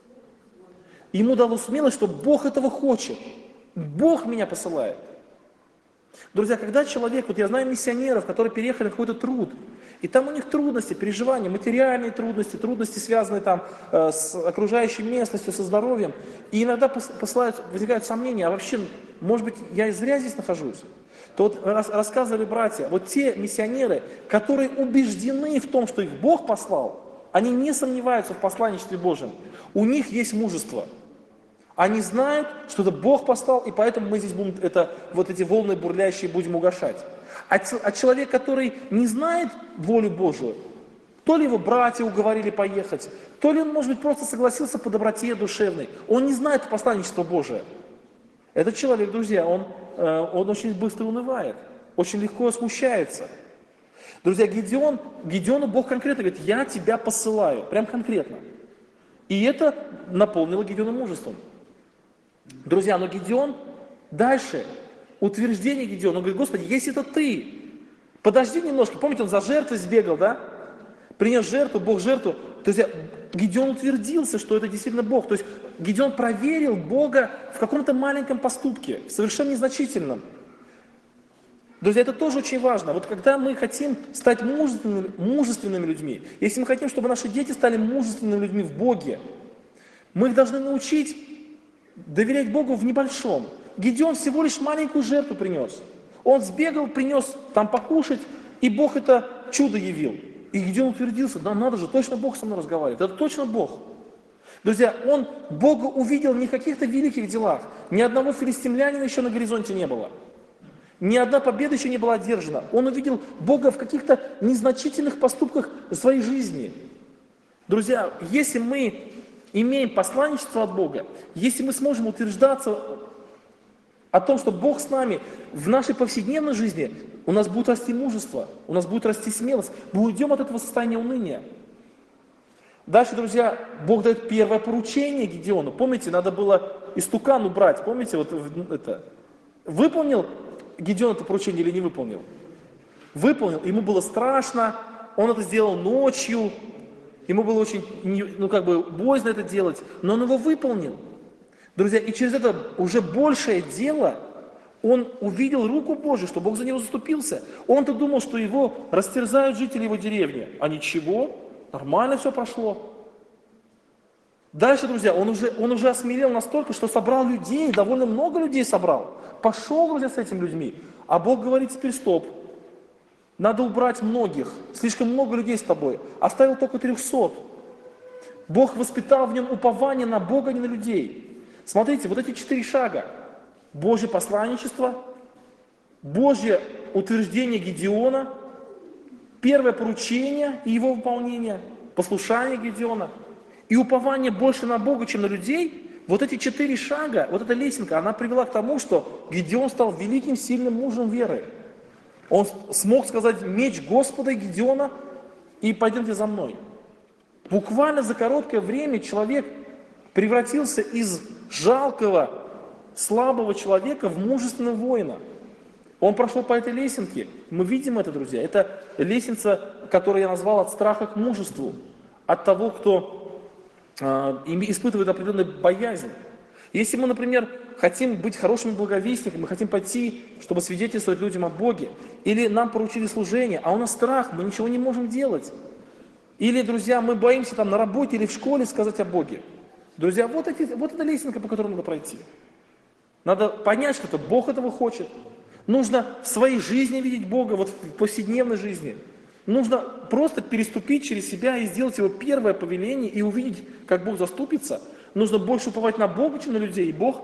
Ему дало смелость, что Бог этого хочет. Бог меня посылает. Друзья, когда человек, вот я знаю миссионеров, которые переехали на какой-то труд, и там у них трудности, переживания, материальные трудности, трудности, связанные там с окружающей местностью, со здоровьем, и иногда возникают сомнения, а вообще, может быть, я и зря здесь нахожусь. То вот рассказывали братья, вот те миссионеры, которые убеждены в том, что их Бог послал, они не сомневаются в посланничестве Божьем, у них есть мужество. Они знают, что это Бог послал, и поэтому мы здесь будем вот эти волны бурлящие будем угашать. А человек, который не знает волю Божию, то ли его братья уговорили поехать, то ли он, может быть, просто согласился по доброте душевной, он не знает посланничество Божие. Этот человек, друзья, он очень быстро унывает, очень легко смущается. Друзья, Гидеону Бог конкретно говорит, я тебя посылаю, прям конкретно. И это наполнило Гидеона мужеством. Друзья, но Гидеон дальше, утверждение Гидеона, он говорит, Господи, если это ты, подожди немножко, помните, он за жертвой сбегал, да? Принес жертву, Бог жертву. Друзья, Гидеон утвердился, что это действительно Бог. То есть Гидеон проверил Бога в каком-то маленьком поступке, совершенно незначительном. Друзья, это тоже очень важно. Вот когда мы хотим стать мужественными людьми, если мы хотим, чтобы наши дети стали мужественными людьми в Боге, мы их должны научить доверять Богу в небольшом. Гидеон всего лишь маленькую жертву принес. Он сбегал, принес там покушать, и Бог это чудо явил. И Гидеон утвердился, да надо же, точно Бог со мной разговаривает, это точно Бог. Друзья, он Бога увидел не в каких-то великих делах, ни одного филистимлянина еще на горизонте не было. Ни одна победа еще не была одержана. Он увидел Бога в каких-то незначительных поступках своей жизни. Друзья, если мы имеем посланничество от Бога, если мы сможем утверждаться о том, что Бог с нами в нашей повседневной жизни, у нас будет расти мужество, у нас будет расти смелость, мы уйдем от этого состояния уныния. Дальше, друзья, Бог дает первое поручение Гидеону. Помните, надо было истукан убрать, помните, вот это. Выполнил Гидеон это поручение или не выполнил? Выполнил, ему было страшно, он это сделал ночью, ему было очень, боязно это делать, но он его выполнил. Друзья, и через это уже большее дело он увидел руку Божию, что Бог за него заступился. Он-то думал, что его растерзают жители его деревни, а ничего, нормально все прошло. Дальше, друзья, он уже осмелел настолько, что собрал людей, довольно много людей собрал. Пошел, друзья, с этими людьми. А Бог говорит, теперь стоп. Надо убрать многих. Слишком много людей с тобой. Оставил только 300. Бог воспитал в нем упование на Бога, а не на людей. Смотрите, вот эти 4 шага. Божье посланничество, Божье утверждение Гидеона, первое поручение и его выполнение, послушание Гидеона и упование больше на Бога, чем на людей. Вот эти 4 шага, вот эта лесенка, она привела к тому, что Гидеон стал великим, сильным мужем веры. Он смог сказать меч Господа и Гидеона и пойдемте за мной. Буквально за короткое время человек превратился из жалкого, слабого человека в мужественного воина. Он прошел по этой лесенке. Мы видим это, друзья. Это лестница, которую я назвал от страха к мужеству. От того, кто испытывает определенную боязнь. Если мы, например, хотим быть хорошими благовестниками, мы хотим пойти, чтобы свидетельствовать людям о Боге, или нам поручили служение, а у нас страх, мы ничего не можем делать. Или, друзья, мы боимся там на работе или в школе сказать о Боге. Друзья, вот эта лесенка, по которой надо пройти. Надо понять, что это Бог этого хочет. Нужно в своей жизни видеть Бога, вот в повседневной жизни. Нужно просто переступить через себя и сделать его первое повеление и увидеть, как Бог заступится. Нужно больше уповать на Бога, чем на людей. И Бог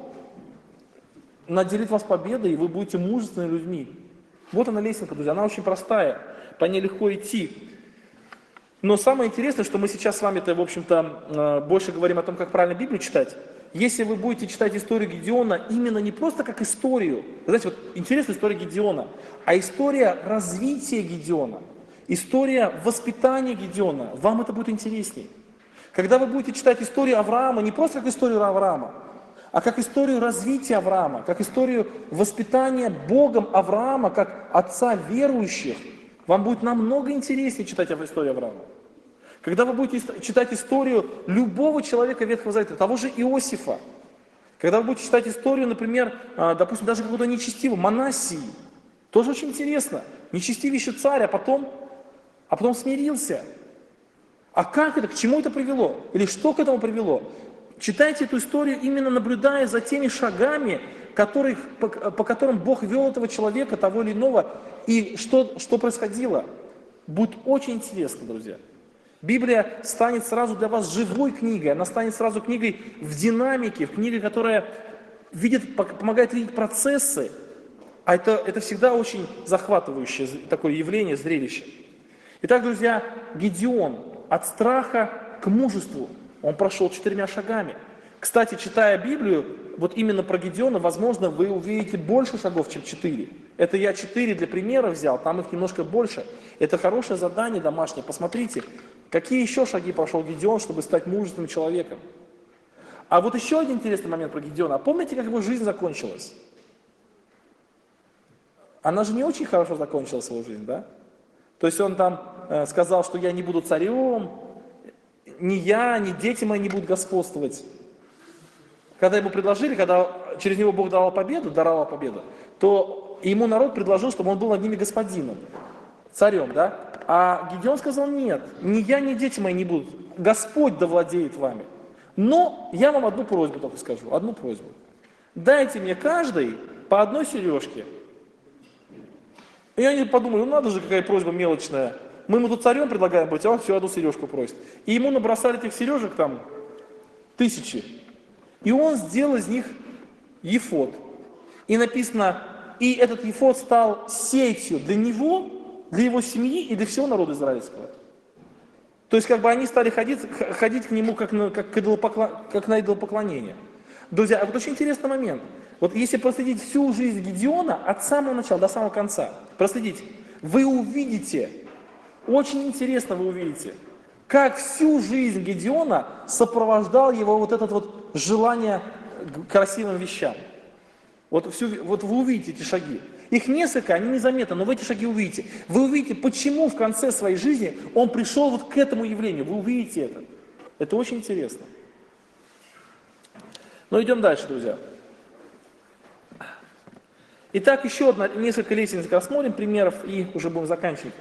наделит вас победой, и вы будете мужественными людьми. Вот она лестница, друзья, она очень простая, по ней легко идти. Но самое интересное, что мы сейчас с вами-то, в общем-то, больше говорим о том, как правильно Библию читать. Если вы будете читать историю Гедеона именно не просто как историю, знаете, вот интересная история Гедеона, а история развития Гедеона, история воспитания Гедеона, вам это будет интереснее. Когда вы будете читать историю Авраама, не просто как историю Авраама, а как историю развития Авраама, как историю воспитания Богом Авраама, как отца верующих, вам будет намного интереснее читать историю Авраама. Когда вы будете читать историю любого человека Ветхого Завета, того же Иосифа, когда вы будете читать историю, например, допустим, даже какого-то нечестивого, Манассии, тоже очень интересно. Нечестивейший царь, а потом смирился. А как это, к чему это привело? Или что к этому привело? Читайте эту историю, именно наблюдая за теми шагами, по которым Бог вел этого человека, того или иного, и что происходило. Будет очень интересно, друзья. Библия станет сразу для вас живой книгой, она станет сразу книгой в динамике, в книгой, которая помогает видеть процессы, а это всегда очень захватывающее такое явление, зрелище. Итак, друзья, Гедеон от страха к мужеству, он прошел 4 шагами. Кстати, читая Библию, вот именно про Гедеона, возможно, вы увидите больше шагов, чем 4. Это я 4 для примера взял, там их немножко больше. Это хорошее задание домашнее. Посмотрите, какие еще шаги прошел Гедеон, чтобы стать мужественным человеком. А вот еще один интересный момент про Гедеона. Помните, как его жизнь закончилась? Она же не очень хорошо закончила свою жизнь, да? То есть он там сказал, что я не буду царем, ни я, ни дети мои не будут господствовать. Когда ему предложили, когда через него Бог даровал победу, то ему народ предложил, чтобы он был над ними господином, царем, да? А Гедеон сказал, нет, ни я, ни дети мои не будут. Господь да владеет вами. Но я вам одну просьбу только скажу, одну просьбу. Дайте мне каждый по одной сережке. И они подумали, ну надо же, какая просьба мелочная. Мы ему тут царем предлагаем быть, а он всего одну сережку просит. И ему набросали этих сережек там 1000. И он сделал из них ефод. И написано, и этот ефод стал сетью для него, для его семьи и для всего народа израильского. То есть как бы они стали ходить к нему как на идолопоклонение. Друзья, а вот очень интересный момент. Вот если проследить всю жизнь Гедеона от самого начала до самого конца, проследить, вы увидите, очень интересно вы увидите, как всю жизнь Гедеона сопровождал его вот это вот желание к красивым вещам. Вот вы увидите эти шаги. Их несколько, они незаметны, но вы эти шаги увидите. Вы увидите, почему в конце своей жизни он пришел вот к этому явлению. Вы увидите это. Это очень интересно. Но идем дальше, друзья. Итак, еще несколько лесенок рассмотрим, примеров, и уже будем заканчивать.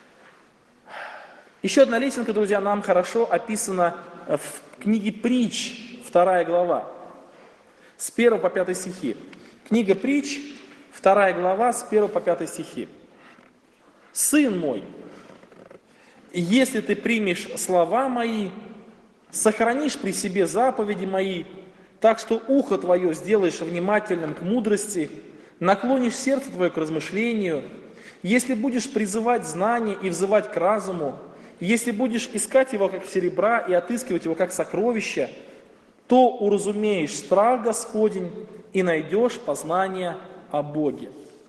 Еще одна лесенка, друзья, нам хорошо описана в книге Притч, 2 глава, с 1 по 5 стихи. Книга Притч, 2 глава, с 1 по 5 стихи. «Сын мой, если ты примешь слова мои, сохранишь при себе заповеди мои, так что ухо твое сделаешь внимательным к мудрости, наклонишь сердце твое к размышлению, если будешь призывать знание и взывать к разуму, если будешь искать его как серебра и отыскивать его как сокровища, то уразумеешь страх Господень и найдешь познание о Боге».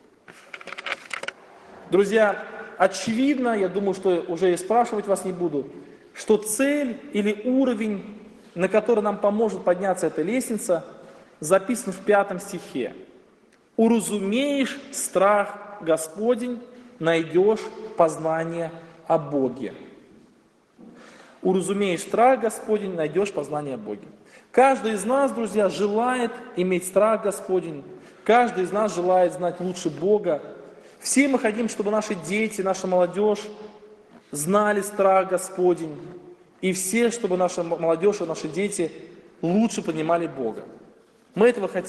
Друзья, очевидно, я думаю, что уже и спрашивать вас не буду, что цель или уровень, на который нам поможет подняться эта лестница, записан в 5 стихе. «Уразумеешь страх Господень, найдешь познание о Боге». Уразумеешь страх Господень, найдешь познание о Боге. Каждый из нас, друзья, желает иметь страх Господень. Каждый из нас желает знать лучше Бога. Все мы хотим, чтобы наши дети, наша молодежь знали страх Господень. И все, чтобы наша молодежь и наши дети лучше понимали Бога. Мы этого хотим.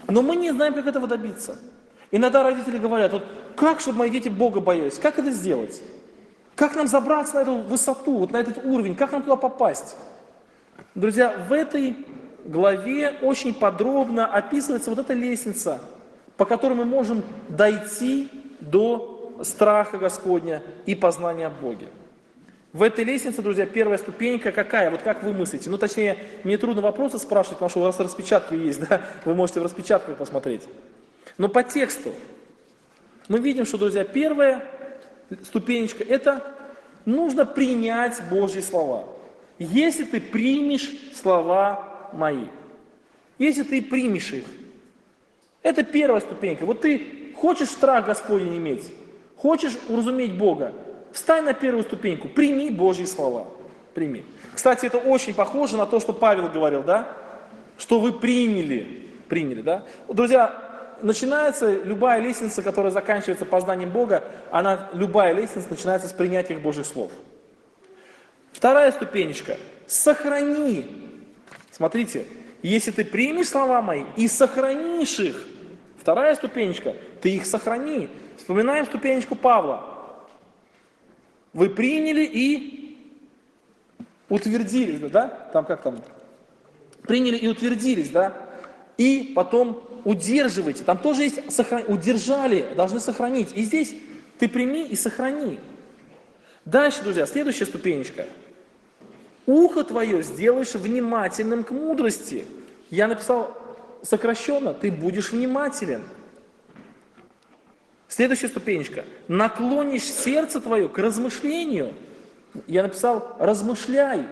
Но мы не знаем, как этого добиться. Иногда родители говорят, вот как, чтобы мои дети Бога боялись, как это сделать? Как нам забраться на эту высоту, вот на этот уровень, как нам туда попасть? Друзья, в этой главе очень подробно описывается вот эта лестница, по которой мы можем дойти до страха Господня и познания Бога. В этой лестнице, друзья, первая ступенька какая? Вот как вы мыслите? Ну, точнее, мне трудно вопросы спрашивать, потому что у вас распечатка есть, да? Вы можете в распечатках посмотреть. Но по тексту мы видим, что, друзья, первая ступенечка – это нужно принять Божьи слова. Если ты примешь слова мои, если ты примешь их, это первая ступенька. Вот ты хочешь страх Господень иметь, хочешь уразуметь Бога, встань на первую ступеньку, прими Божьи слова. Прими. Кстати, это очень похоже на то, что Павел говорил, да? Что вы приняли, да? Друзья, начинается любая лестница, которая заканчивается познанием Бога, любая лестница начинается с принятия Божьих слов. Вторая ступенечка. Сохрани. Смотрите, если ты примешь слова мои и сохранишь их, вторая ступенечка, ты их сохрани. Вспоминаем ступенечку Павла. Вы приняли и утвердились, да? Там как там? Приняли и утвердились, да? И потом удерживайте. Там тоже есть удержали, должны сохранить. И здесь ты прими и сохрани. Дальше, друзья, следующая ступенечка. Ухо твое сделаешь внимательным к мудрости. Я написал сокращенно, ты будешь внимателен. Следующая ступенечка. Наклонишь сердце твое к размышлению. Я написал размышляй.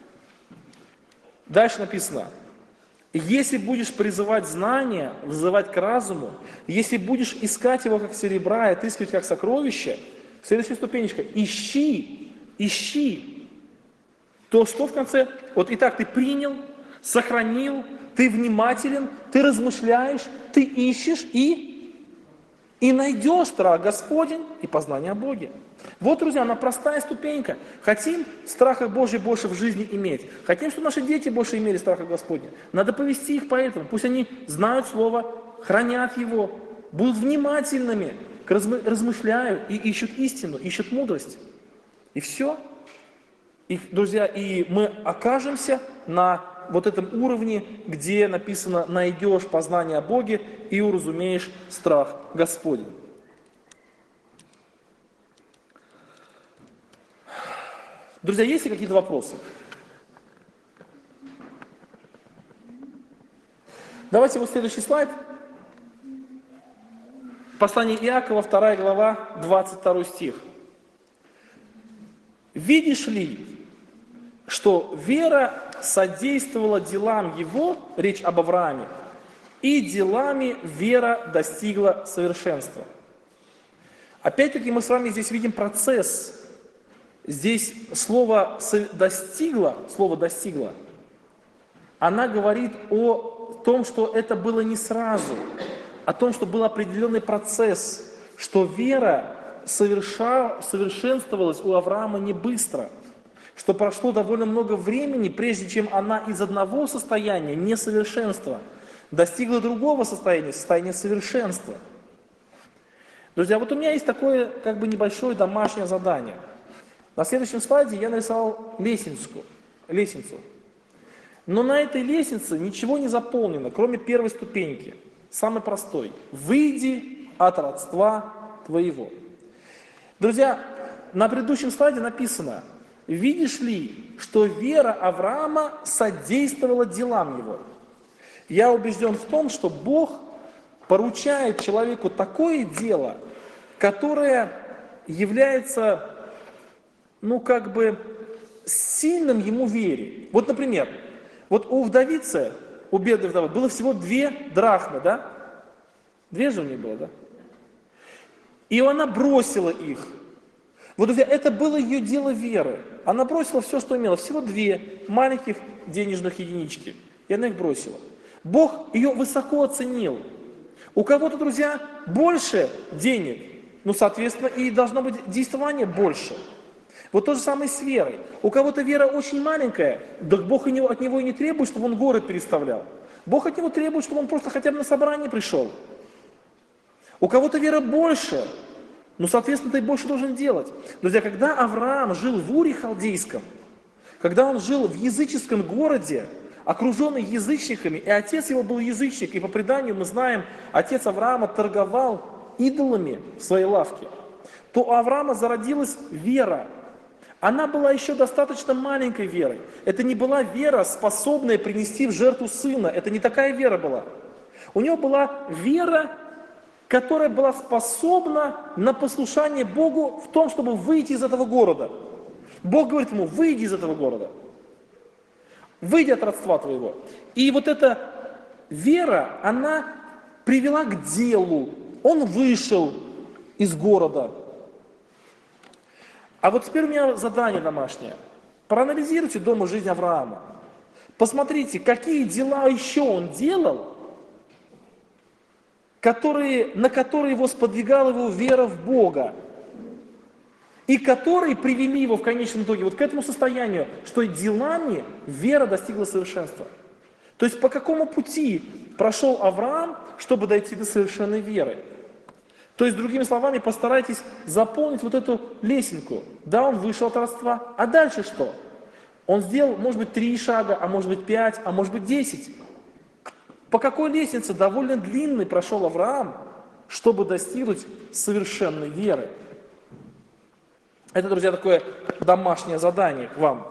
Дальше написано. Если будешь призывать знания, взывать к разуму, если будешь искать его как серебра и отыскивать как сокровище, следующая ступенечка. Ищи. То что в конце? Вот итак, ты принял, сохранил, ты внимателен, ты размышляешь, ты ищешь и найдешь страх Господень и познание о Боге. Вот, друзья, она простая ступенька. Хотим страха Божия больше в жизни иметь. Хотим, чтобы наши дети больше имели страха Господня. Надо повести их по этому. Пусть они знают Слово, хранят его, будут внимательными, размышляют и ищут истину, ищут мудрость. И все. И, друзья, и мы окажемся на вот этом уровне, где написано «найдешь познание о Боге и уразумеешь страх Господень». Друзья, есть ли какие-то вопросы? Давайте вот следующий слайд. Послание Иакова, 2 глава, 22 стих. «Видишь ли, что вера содействовала делам его, речь об Аврааме, и делами вера достигла совершенства». Опять-таки мы с вами здесь видим процесс. Здесь слово «достигла», она говорит о том, что это было не сразу, о том, что был определенный процесс, что вера совершенствовалась у Авраама не быстро, что прошло довольно много времени, прежде чем она из одного состояния несовершенства достигла другого состояния, состояния совершенства. Друзья, вот у меня есть такое как бы небольшое домашнее задание. На следующем слайде я нарисовал лестницу. Но на этой лестнице ничего не заполнено, кроме первой ступеньки, самой простой. «Выйди от родства твоего». Друзья, на предыдущем слайде написано: «Видишь ли, что вера Авраама содействовала делам его». Я убежден в том, что Бог поручает человеку такое дело, которое является, сильным ему вере. Вот, например, вот у вдовицы, у бедной вдовы, было всего 2 драхмы, да? 2 же у нее было, да? И она бросила их. Вот, друзья, это было ее дело веры. Она бросила все, что имела, всего 2 маленьких денежных единички. И она их бросила. Бог ее высоко оценил. У кого-то, друзья, больше денег, соответственно, и должно быть действование больше. Вот то же самое с верой. У кого-то вера очень маленькая, да Бог от него и не требует, чтобы он горы переставлял. Бог от него требует, чтобы он просто хотя бы на собрание пришел. У кого-то вера больше, ну, соответственно, ты больше должен делать. Друзья, когда Авраам жил в Уре Халдейском, когда он жил в языческом городе, окруженный язычниками, и отец его был язычник, и по преданию мы знаем, отец Авраама торговал идолами в своей лавке, то у Авраама зародилась вера. Она была еще достаточно маленькой верой. Это не была вера, способная принести в жертву сына. Это не такая вера была. У него была вера, которая была способна на послушание Богу в том, чтобы выйти из этого города. Бог говорит ему: выйди из этого города. Выйди от родства твоего. И вот эта вера, она привела к делу. Он вышел из города. А вот теперь у меня задание домашнее. Проанализируйте дома жизнь Авраама. Посмотрите, какие дела еще он делал, на которые его сподвигала его вера в Бога. И которые привели его в конечном итоге вот к этому состоянию, что делами вера достигла совершенства. То есть по какому пути прошел Авраам, чтобы дойти до совершенной веры? То есть, другими словами, постарайтесь заполнить вот эту лесенку. Да, он вышел от родства, а дальше что? Он сделал, может быть, 3 шага, а может быть 5, а может быть 10. По какой лестнице довольно длинной прошел Авраам, чтобы достигнуть совершенной веры? Это, друзья, такое домашнее задание к вам.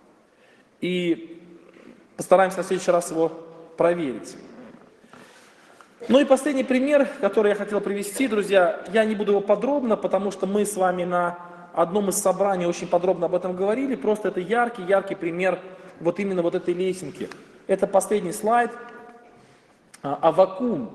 И постараемся на следующий раз его проверить. Ну и последний пример, который я хотел привести, друзья, я не буду его подробно, потому что мы с вами на одном из собраний очень подробно об этом говорили, просто это яркий пример вот именно вот этой лесенки. Это последний слайд. Аввакум.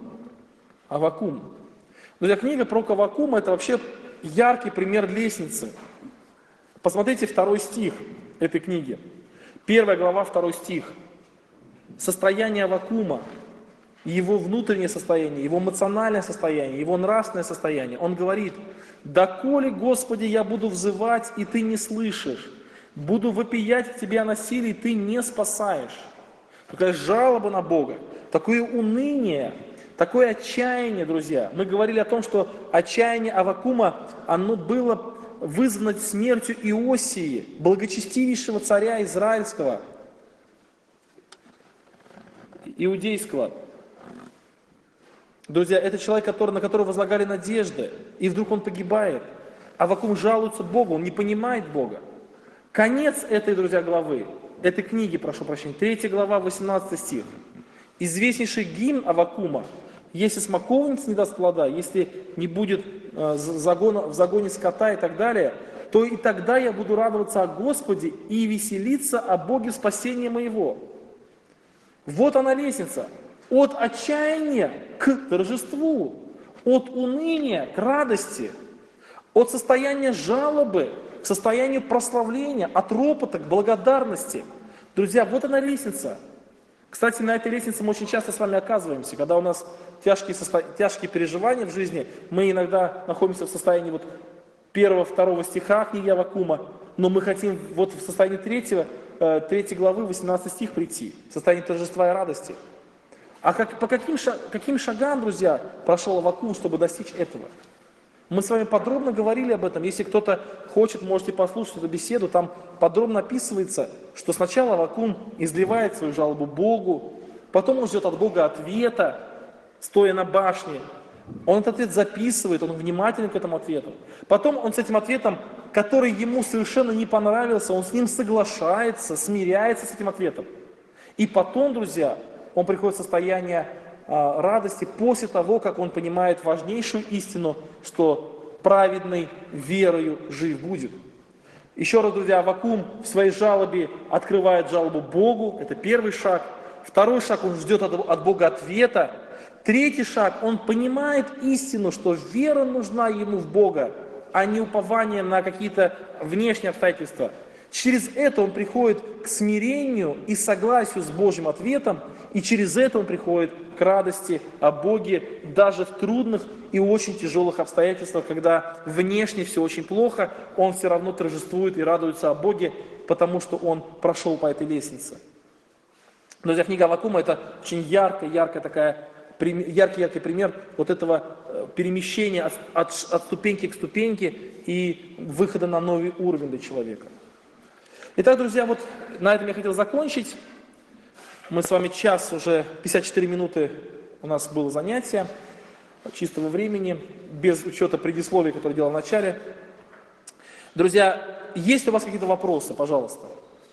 Друзья, книга про Аввакума — это вообще яркий пример лестницы. Посмотрите 2 стих этой книги. 1 глава, 2 стих. Состояние Аввакума, его внутреннее состояние, его эмоциональное состояние, его нравственное состояние. Он говорит: «Доколе, Господи, я буду взывать, и Ты не слышишь, буду вопиять к Тебе о насилии, Ты не спасаешь». Такая жалоба на Бога, такое уныние, такое отчаяние, друзья. Мы говорили о том, что отчаяние Аввакума, оно было вызвано смертью Иосии, благочестивейшего царя израильского, иудейского. Друзья, это человек, на которого возлагали надежды, и вдруг он погибает. Аввакум жалуется Богу, он не понимает Бога. Конец этой, друзья, главы, этой книги, прошу прощения, 3 глава, 18 стих. Известнейший гимн Аввакума: «Если смоковница не даст плода, если не будет в загоне скота» и так далее, то и тогда я буду радоваться о Господе и веселиться о Боге спасения моего. Вот она лестница. От отчаяния к торжеству, от уныния к радости, от состояния жалобы к состоянию прославления, от ропота к благодарности. Друзья, вот она лестница. Кстати, на этой лестнице мы очень часто с вами оказываемся. Когда у нас тяжкие переживания в жизни, мы иногда находимся в состоянии 1-2 стиха книги Аввакума, но мы хотим в состоянии 3 главы, 18 стих прийти, в состоянии торжества и радости. А по каким шагам, друзья, прошел Аввакум, чтобы достичь этого? Мы с вами подробно говорили об этом. Если кто-то хочет, можете послушать эту беседу. Там подробно описывается, что сначала Аввакум изливает свою жалобу Богу, потом он ждет от Бога ответа, стоя на башне. Он этот ответ записывает, он внимателен к этому ответу. Потом он с этим ответом, который ему совершенно не понравился, он с ним соглашается, смиряется с этим ответом. И потом, друзья, он приходит в состояние радости после того, как он понимает важнейшую истину, что праведный верою жив будет. Еще раз, друзья, Аввакум в своей жалобе открывает жалобу Богу, это первый шаг. 2 шаг, он ждет от Бога ответа. 3 шаг, он понимает истину, что вера нужна ему в Бога, а не упование на какие-то внешние обстоятельства. Через это он приходит к смирению и согласию с Божьим ответом, и через это он приходит к радости о Боге даже в трудных и очень тяжелых обстоятельствах, когда внешне все очень плохо, он все равно торжествует и радуется о Боге, потому что он прошел по этой лестнице. Друзья, книга Аввакума — это очень яркий пример вот этого перемещения от ступеньки к ступеньке и выхода на новый уровень для человека. Итак, друзья, вот на этом я хотел закончить. Мы с вами час, уже 54 минуты у нас было занятие чистого времени, без учета предисловия, которое я делал в начале. Друзья, есть у вас какие-то вопросы, пожалуйста?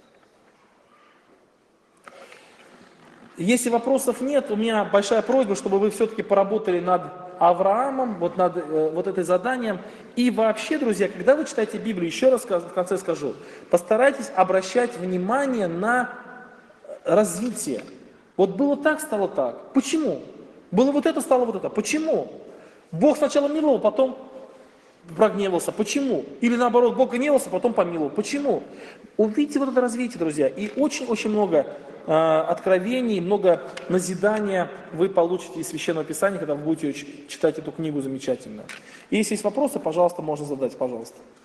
Если вопросов нет, у меня большая просьба, чтобы вы все-таки поработали над Авраамом, вот этой заданием. И вообще, друзья, когда вы читаете Библию, еще раз в конце скажу, постарайтесь обращать внимание на развитие. Вот было так, стало так. Почему? Было вот это, стало вот это. Почему? Бог сначала миловал, потом прогневался. Почему? Или наоборот, Бог гневался, потом помиловал. Почему? Увидите вот это развитие, друзья. И очень-очень много откровений, много назидания вы получите из Священного Писания, когда вы будете читать эту книгу замечательную. И если есть вопросы, пожалуйста, можно задать, пожалуйста.